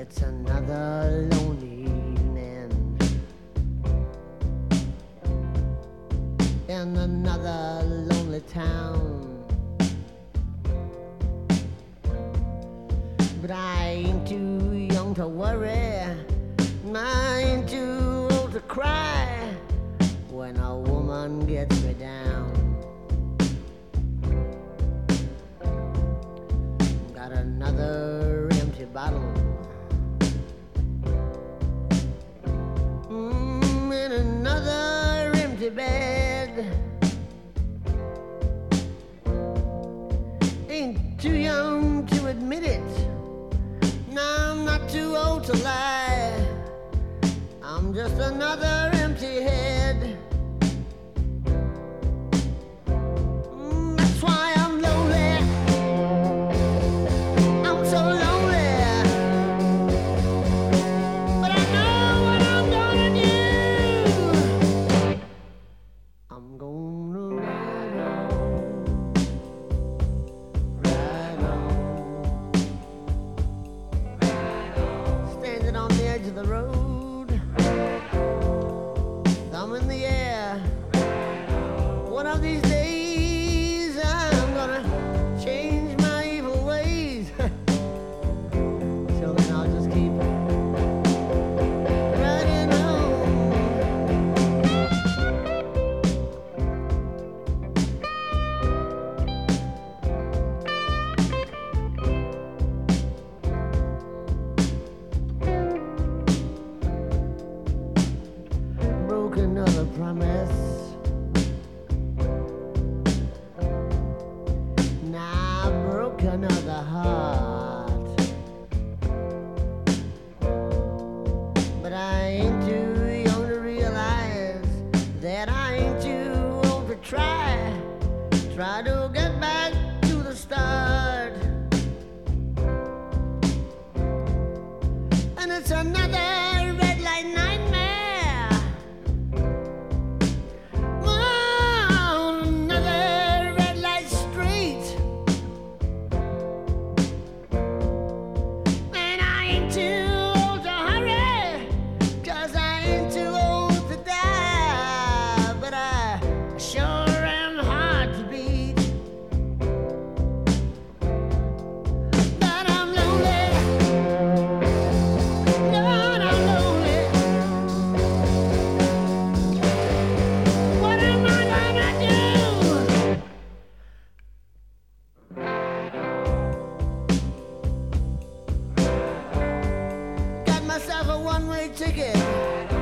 it's another lonely evening in another lonely town. But I ain't too young to worry, I ain't too old to cry when a woman gets me down. Got another empty bottle, and another empty bed. Ain't too young to admit it, no, I'm not too old to lie. I'm just another empty head. That's why I'm lonely. I'm so lonely. But I know what I'm gonna do. I'm gonna ride on, standing on the edge of the road, thumb in the air. One of these days I'm gonna change my evil ways. Till then I'll just keep riding on. Broke another promise. Now I broke another heart. But I ain't too young to realize that I ain't too old to try to get back to the start. And it's another red light nightmare. Oh, another red light street. And I ain't too old to hurry, 'cause I ain't too old to die. But I sure am hard to beat. But I'm lonely. Lord, I'm lonely. What am I gonna do? Got myself a one-way ticket